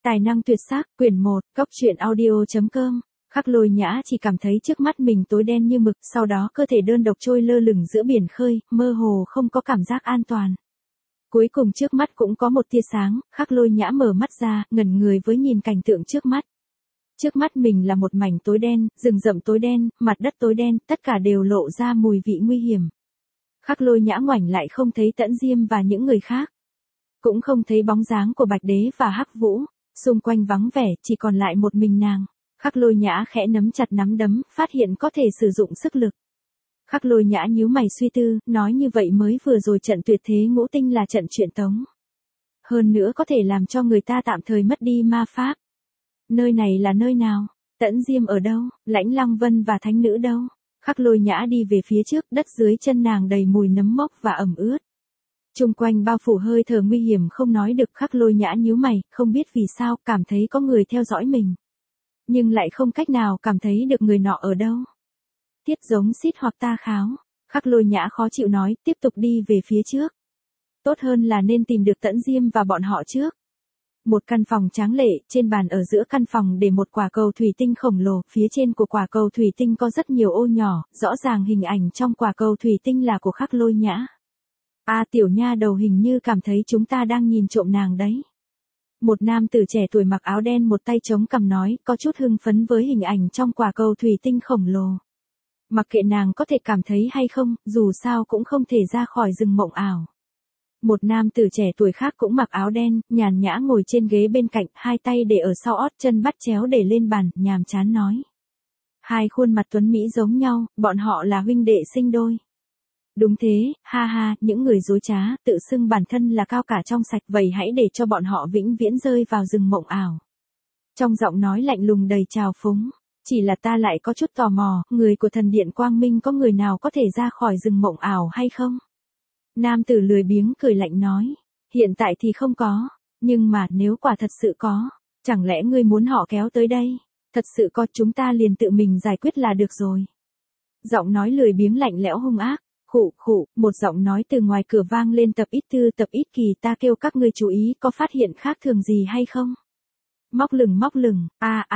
Tài năng tuyệt sắc, quyển 1, cóc truyện audio.com. Khắc Lôi Nhã chỉ cảm thấy trước mắt mình tối đen như mực, sau đó cơ thể đơn độc trôi lơ lửng giữa biển khơi, mơ hồ không có cảm giác an toàn. Cuối cùng trước mắt cũng có một tia sáng, Khắc Lôi Nhã mở mắt ra, ngẩn người với nhìn cảnh tượng trước mắt. Trước mắt mình là một mảnh tối đen, rừng rậm tối đen, mặt đất tối đen, tất cả đều lộ ra mùi vị nguy hiểm. Khắc Lôi Nhã ngoảnh lại không thấy Tẫn Diêm và những người khác. Cũng không thấy bóng dáng của Bạch Đế và Hắc Vũ, xung quanh vắng vẻ, chỉ còn lại một mình nàng. Khắc Lôi Nhã khẽ nắm chặt nắm đấm, phát hiện có thể sử dụng sức lực. Khắc Lôi Nhã nhíu mày suy tư, nói như vậy mới vừa rồi trận tuyệt thế ngũ tinh là trận truyện tống. Hơn nữa có thể làm cho người ta tạm thời mất đi ma pháp. Nơi này là nơi nào? Tẫn Diêm ở đâu? Lãnh Lăng Vân và Thánh Nữ đâu? Khắc Lôi Nhã đi về phía trước, đất dưới chân nàng đầy mùi nấm mốc và ẩm ướt. Chung quanh bao phủ hơi thở nguy hiểm không nói được. Khắc Lôi Nhã nhíu mày, không biết vì sao, cảm thấy có người theo dõi mình. Nhưng lại không cách nào cảm thấy được người nọ ở đâu. Tiết giống xít hoặc ta kháo. Khắc Lôi Nhã khó chịu nói, tiếp tục đi về phía trước. Tốt hơn là nên tìm được Tẫn Diêm và bọn họ trước. Một căn phòng tráng lệ, trên bàn ở giữa căn phòng để một quả cầu thủy tinh khổng lồ, phía trên của quả cầu thủy tinh có rất nhiều ô nhỏ, rõ ràng hình ảnh trong quả cầu thủy tinh là của Khắc Lôi Nhã. Tiểu nha đầu hình như cảm thấy chúng ta đang nhìn trộm nàng đấy. Một nam tử trẻ tuổi mặc áo đen một tay chống cằm nói, có chút hưng phấn với hình ảnh trong quả cầu thủy tinh khổng lồ. Mặc kệ nàng có thể cảm thấy hay không, dù sao cũng không thể ra khỏi rừng mộng ảo. Một nam tử trẻ tuổi khác cũng mặc áo đen, nhàn nhã ngồi trên ghế bên cạnh, hai tay để ở sau ót, chân bắt chéo để lên bàn, nhàm chán nói. Hai khuôn mặt tuấn mỹ giống nhau, bọn họ là huynh đệ sinh đôi. Đúng thế, ha ha, những người dối trá, tự xưng bản thân là cao cả trong sạch, vậy hãy để cho bọn họ vĩnh viễn rơi vào rừng mộng ảo. Trong giọng nói lạnh lùng đầy trào phúng, chỉ là ta lại có chút tò mò, người của thần điện Quang Minh có người nào có thể ra khỏi rừng mộng ảo hay không? Nam tử lười biếng cười lạnh nói, hiện tại thì không có, nhưng mà nếu quả thật sự có, chẳng lẽ ngươi muốn họ kéo tới đây? Thật sự có, chúng ta liền tự mình giải quyết là được rồi. Giọng nói lười biếng lạnh lẽo hung ác. Khụ, một giọng nói từ ngoài cửa vang lên, Tập Ít Tư, Tập Ít Kỳ, ta kêu các ngươi chú ý, có phát hiện khác thường gì hay không? Móc lửng,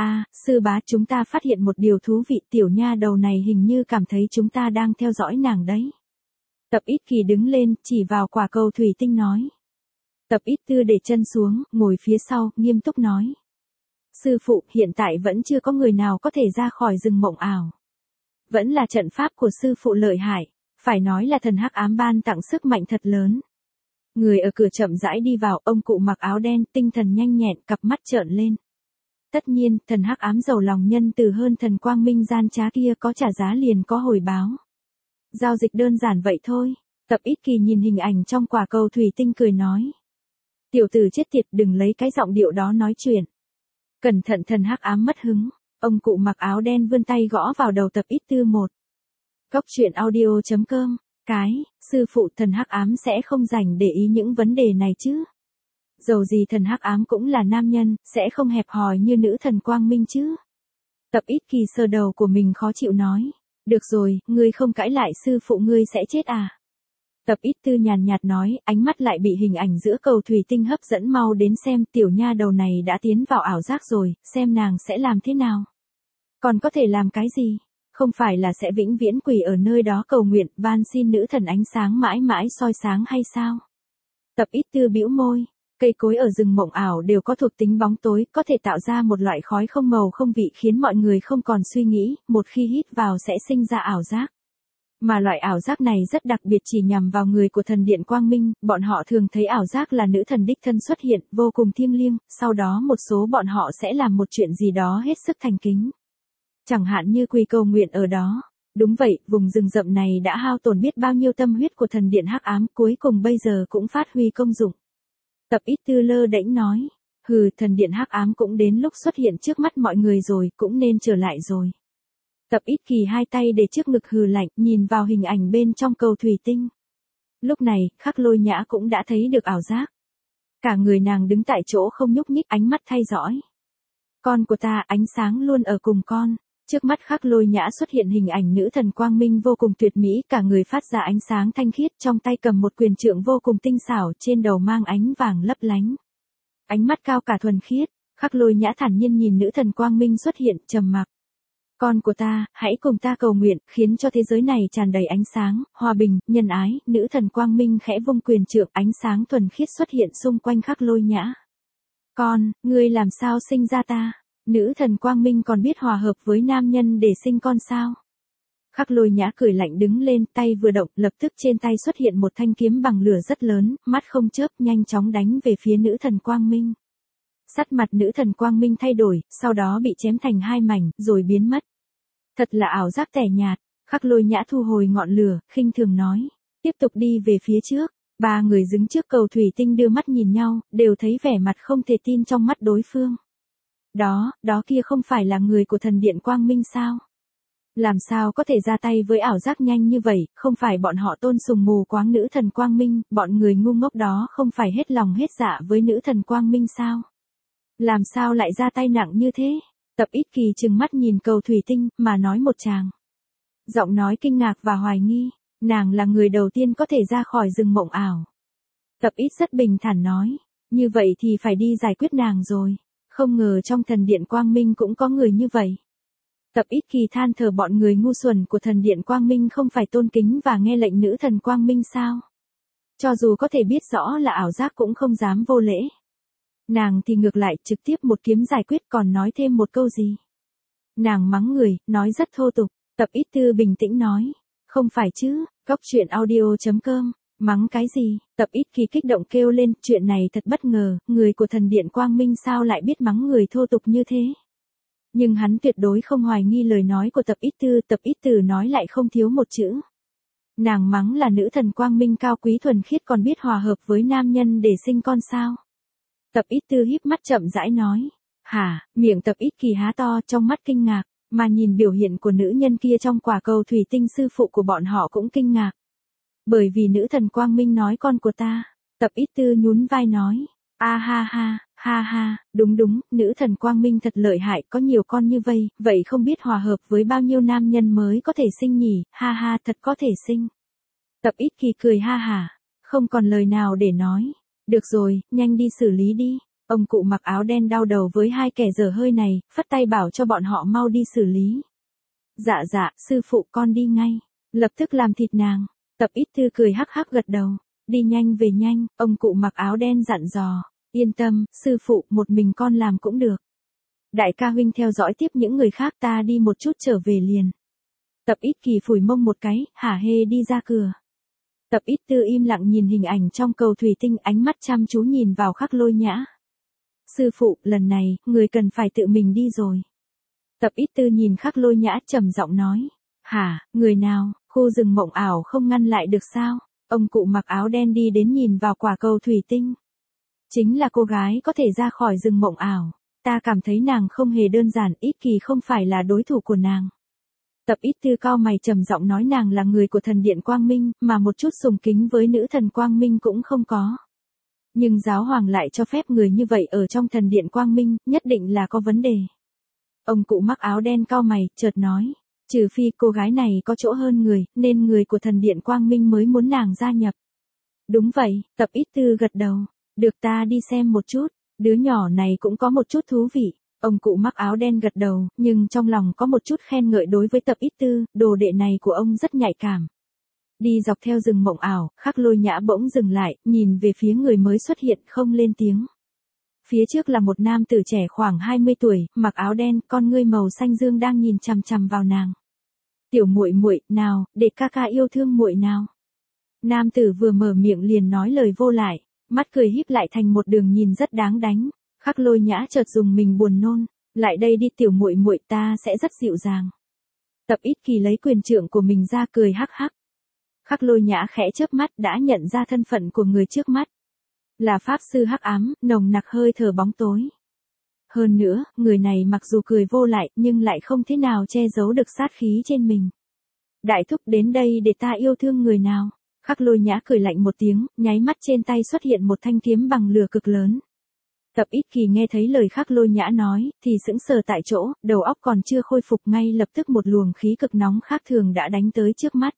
sư bá, chúng ta phát hiện một điều thú vị, tiểu nha đầu này hình như cảm thấy chúng ta đang theo dõi nàng đấy. Tập Ít Kỳ đứng lên, chỉ vào quả cầu thủy tinh nói. Tập Ít Tư để chân xuống, ngồi phía sau, nghiêm túc nói. Sư phụ, hiện tại vẫn chưa có người nào có thể ra khỏi rừng mộng ảo. Vẫn là trận pháp của sư phụ lợi hại. Phải nói là thần hắc ám ban tặng sức mạnh thật lớn. Người ở cửa chậm rãi đi vào, ông cụ mặc áo đen, tinh thần nhanh nhẹn, cặp mắt trợn lên. Tất nhiên, thần hắc ám giàu lòng nhân từ hơn thần quang minh gian trá kia, có trả giá liền có hồi báo. Giao dịch đơn giản vậy thôi. Tập Ít Kỳ nhìn hình ảnh trong quả cầu thủy tinh cười nói. Tiểu tử chết tiệt, đừng lấy cái giọng điệu đó nói chuyện. Cẩn thận, thần hắc ám mất hứng. Ông cụ mặc áo đen vươn tay gõ vào đầu Tập Ít Tư một. Cóc truyện audio.com. Sư phụ, thần hắc ám sẽ không rảnh để ý những vấn đề này chứ. Dầu gì thần hắc ám cũng là nam nhân, sẽ không hẹp hòi như nữ thần Quang Minh chứ. Tập Ít Kỳ sờ đầu của mình khó chịu nói. Được rồi, ngươi không cãi lại, sư phụ ngươi sẽ chết à. Tập Ít Tư nhàn nhạt nói, ánh mắt lại bị hình ảnh giữa cầu thủy tinh hấp dẫn, mau đến xem, tiểu nha đầu này đã tiến vào ảo giác rồi, xem nàng sẽ làm thế nào. Còn có thể làm cái gì? Không phải là sẽ vĩnh viễn quỳ ở nơi đó cầu nguyện, van xin nữ thần ánh sáng mãi mãi soi sáng hay sao? Tập Ít Tư bĩu môi, cây cối ở rừng mộng ảo đều có thuộc tính bóng tối, có thể tạo ra một loại khói không màu không vị khiến mọi người không còn suy nghĩ, một khi hít vào sẽ sinh ra ảo giác. Mà loại ảo giác này rất đặc biệt, chỉ nhằm vào người của thần điện Quang Minh, bọn họ thường thấy ảo giác là nữ thần đích thân xuất hiện, vô cùng thiêng liêng, sau đó một số bọn họ sẽ làm một chuyện gì đó hết sức thành kính. Chẳng hạn như quỳ cầu nguyện ở đó. Đúng vậy, vùng rừng rậm này đã hao tổn biết bao nhiêu tâm huyết của thần điện hắc ám, cuối cùng bây giờ cũng phát huy công dụng. Tập Ít Tư lơ đễnh nói, thần điện hắc ám cũng đến lúc xuất hiện trước mắt mọi người rồi, cũng nên trở lại rồi. Tập Ít Kỳ hai tay để trước ngực hừ lạnh, nhìn vào hình ảnh bên trong cầu thủy tinh. Lúc này, Khắc Lôi Nhã cũng đã thấy được ảo giác. Cả người nàng đứng tại chỗ không nhúc nhích, ánh mắt thay dõi. Con của ta, ánh sáng luôn ở cùng con. Trước mắt Khắc Lôi Nhã xuất hiện hình ảnh nữ thần Quang Minh vô cùng tuyệt mỹ, cả người phát ra ánh sáng thanh khiết, trong tay cầm một quyền trượng vô cùng tinh xảo, trên đầu mang ánh vàng lấp lánh. Ánh mắt cao cả thuần khiết, Khắc Lôi Nhã thản nhiên nhìn nữ thần quang minh xuất hiện, trầm mặc. Con của ta, hãy cùng ta cầu nguyện, khiến cho thế giới này tràn đầy ánh sáng, hòa bình, nhân ái. Nữ thần quang minh khẽ vung quyền trượng, ánh sáng thuần khiết xuất hiện xung quanh Khắc Lôi Nhã. Con, ngươi làm sao sinh ra ta? Nữ thần quang minh còn biết hòa hợp với nam nhân để sinh con sao? Khắc Lôi Nhã cười lạnh đứng lên, tay vừa động, lập tức trên tay xuất hiện một thanh kiếm bằng lửa rất lớn, mắt không chớp, nhanh chóng đánh về phía nữ thần quang minh. Sắc mặt nữ thần quang minh thay đổi, sau đó bị chém thành hai mảnh, rồi biến mất. Thật là ảo giác tẻ nhạt. Khắc Lôi Nhã thu hồi ngọn lửa, khinh thường nói. Tiếp tục đi về phía trước. Ba người đứng trước cầu thủy tinh đưa mắt nhìn nhau, đều thấy vẻ mặt không thể tin trong mắt đối phương. Đó kia không phải là người của thần điện quang minh sao? Làm sao có thể ra tay với ảo giác nhanh như vậy, không phải bọn họ tôn sùng mù quáng nữ thần quang minh, bọn người ngu ngốc đó không phải hết lòng hết dạ với nữ thần quang minh sao? Làm sao lại ra tay nặng như thế? Tập Ít Kỳ trừng mắt nhìn cầu thủy tinh, mà nói một tràng. Giọng nói kinh ngạc và hoài nghi, nàng là người đầu tiên có thể ra khỏi rừng mộng ảo. Tập Ít rất bình thản nói, như vậy thì phải đi giải quyết nàng rồi, không ngờ trong thần điện quang minh cũng có người như vậy. Tập Ít Kỳ than thở bọn người ngu xuẩn của thần điện quang minh không phải tôn kính và nghe lệnh nữ thần quang minh sao? Cho dù có thể biết rõ là ảo giác cũng không dám vô lễ. Nàng thì ngược lại trực tiếp một kiếm giải quyết, còn nói thêm một câu gì. Nàng mắng người, nói rất thô tục. Tập Ít Tư bình tĩnh nói. Không phải chứ, Cóc Truyện Audio.com. Mắng cái gì? Tập Ít Kỳ kích động kêu lên, chuyện này thật bất ngờ, người của thần điện quang minh sao lại biết mắng người thô tục như thế. Nhưng hắn tuyệt đối không hoài nghi lời nói của Tập Ít Tư, Tập Ít Tư nói lại không thiếu một chữ. Nàng mắng là nữ thần quang minh cao quý thuần khiết còn biết hòa hợp với nam nhân để sinh con sao. Tập Ít Tư híp mắt chậm rãi nói. Hả, miệng Tập Ít Kỳ há to trong mắt kinh ngạc, mà nhìn biểu hiện của nữ nhân kia trong quả cầu thủy tinh sư phụ của bọn họ cũng kinh ngạc. Bởi vì nữ thần quang minh nói con của ta. Tập Ít Tư nhún vai nói. A ha ha, đúng, nữ thần quang minh thật lợi hại, có nhiều con như vậy không biết hòa hợp với bao nhiêu nam nhân mới có thể sinh nhỉ, ha, thật có thể sinh. Tập Ít Kỳ cười ha hả, không còn lời nào để nói. Được rồi, nhanh đi xử lý đi. Ông cụ mặc áo đen đau đầu với hai kẻ dở hơi này, phất tay bảo cho bọn họ mau đi xử lý. Dạ, sư phụ con đi ngay. Lập tức làm thịt nàng. Tập Ít Tư cười hắc hắc gật đầu. Đi nhanh về nhanh, ông cụ mặc áo đen dặn dò. Yên tâm, sư phụ, một mình con làm cũng được. Đại ca huynh theo dõi tiếp những người khác, ta đi một chút trở về liền. Tập Ít Kỳ phủi mông một cái, hả hê đi ra cửa. Tập Ít Tư im lặng nhìn hình ảnh trong cầu thủy tinh, ánh mắt chăm chú nhìn vào Khắc Lôi Nhã. Sư phụ, lần này, người cần phải tự mình đi rồi. Tập Ít Tư nhìn Khắc Lôi Nhã trầm giọng nói. Hả, người nào, khu rừng mộng ảo không ngăn lại được sao? Ông cụ mặc áo đen đi đến nhìn vào quả cầu thủy tinh. Chính là cô gái có thể ra khỏi rừng mộng ảo. Ta cảm thấy nàng không hề đơn giản, Ít Kỳ không phải là đối thủ của nàng. Tập Ít Tư cao mày trầm giọng nói nàng là người của thần điện quang minh, mà một chút sùng kính với nữ thần quang minh cũng không có. Nhưng giáo hoàng lại cho phép người như vậy ở trong thần điện quang minh, nhất định là có vấn đề. Ông cụ mắc áo đen cao mày, chợt nói, trừ phi cô gái này có chỗ hơn người, nên người của thần điện quang minh mới muốn nàng gia nhập. Đúng vậy, Tập Ít Tư gật đầu, được ta đi xem một chút, đứa nhỏ này cũng có một chút thú vị. Ông cụ mắc áo đen gật đầu, nhưng trong lòng có một chút khen ngợi đối với Tập Ít Tư, đồ đệ này của ông rất nhạy cảm. Đi dọc theo rừng mộng ảo, Khắc Lôi Nhã bỗng dừng lại, nhìn về phía người mới xuất hiện không lên tiếng. Phía trước là một nam tử trẻ khoảng 20 tuổi, mặc áo đen, con ngươi màu xanh dương đang nhìn chằm chằm vào nàng. Tiểu muội muội, nào, để ca ca yêu thương muội nào. Nam tử vừa mở miệng liền nói lời vô lại, mắt cười híp lại thành một đường nhìn rất đáng đánh. Khắc Lôi Nhã chợt dùng mình buồn nôn, lại đây đi tiểu muội muội, ta sẽ rất dịu dàng. Tập Ít Kỳ lấy quyền trượng của mình ra cười hắc hắc. Khắc Lôi Nhã khẽ chớp mắt đã nhận ra thân phận của người trước mắt. Là pháp sư hắc ám, nồng nặc hơi thở bóng tối. Hơn nữa, người này mặc dù cười vô lại, nhưng lại không thế nào che giấu được sát khí trên mình. Đại thúc đến đây để ta yêu thương người nào. Khắc Lôi Nhã cười lạnh một tiếng, nháy mắt trên tay xuất hiện một thanh kiếm bằng lửa cực lớn. Tập Ít Kỳ nghe thấy lời Khắc Lôi Nhã nói, thì sững sờ tại chỗ, đầu óc còn chưa khôi phục ngay lập tức một luồng khí cực nóng khác thường đã đánh tới trước mắt.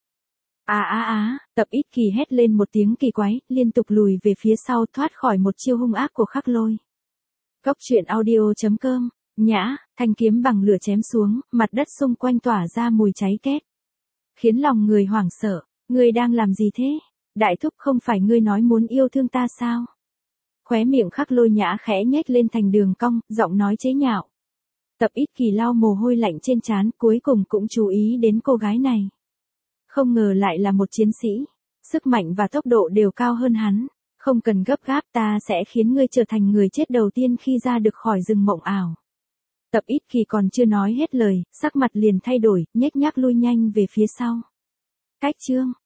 Tập Ít Kỳ hét lên một tiếng kỳ quái, liên tục lùi về phía sau thoát khỏi một chiêu hung ác của Khắc Lôi. Cốc truyện audio.com, nhã, thanh kiếm bằng lửa chém xuống, mặt đất xung quanh tỏa ra mùi cháy két. Khiến lòng người hoảng sợ, ngươi đang làm gì thế? Đại thúc không phải ngươi nói muốn yêu thương ta sao? Khóe miệng Khắc Lôi Nhã khẽ nhếch lên thành đường cong, giọng nói chế nhạo. Tập Ít Kỳ lau mồ hôi lạnh trên trán, cuối cùng cũng chú ý đến cô gái này. Không ngờ lại là một chiến sĩ, sức mạnh và tốc độ đều cao hơn hắn. Không cần gấp gáp, ta sẽ khiến ngươi trở thành người chết đầu tiên khi ra được khỏi rừng mộng ảo. Tập Ít Kỳ còn chưa nói hết lời, sắc mặt liền thay đổi, nhếch nhác lui nhanh về phía sau. Cách chương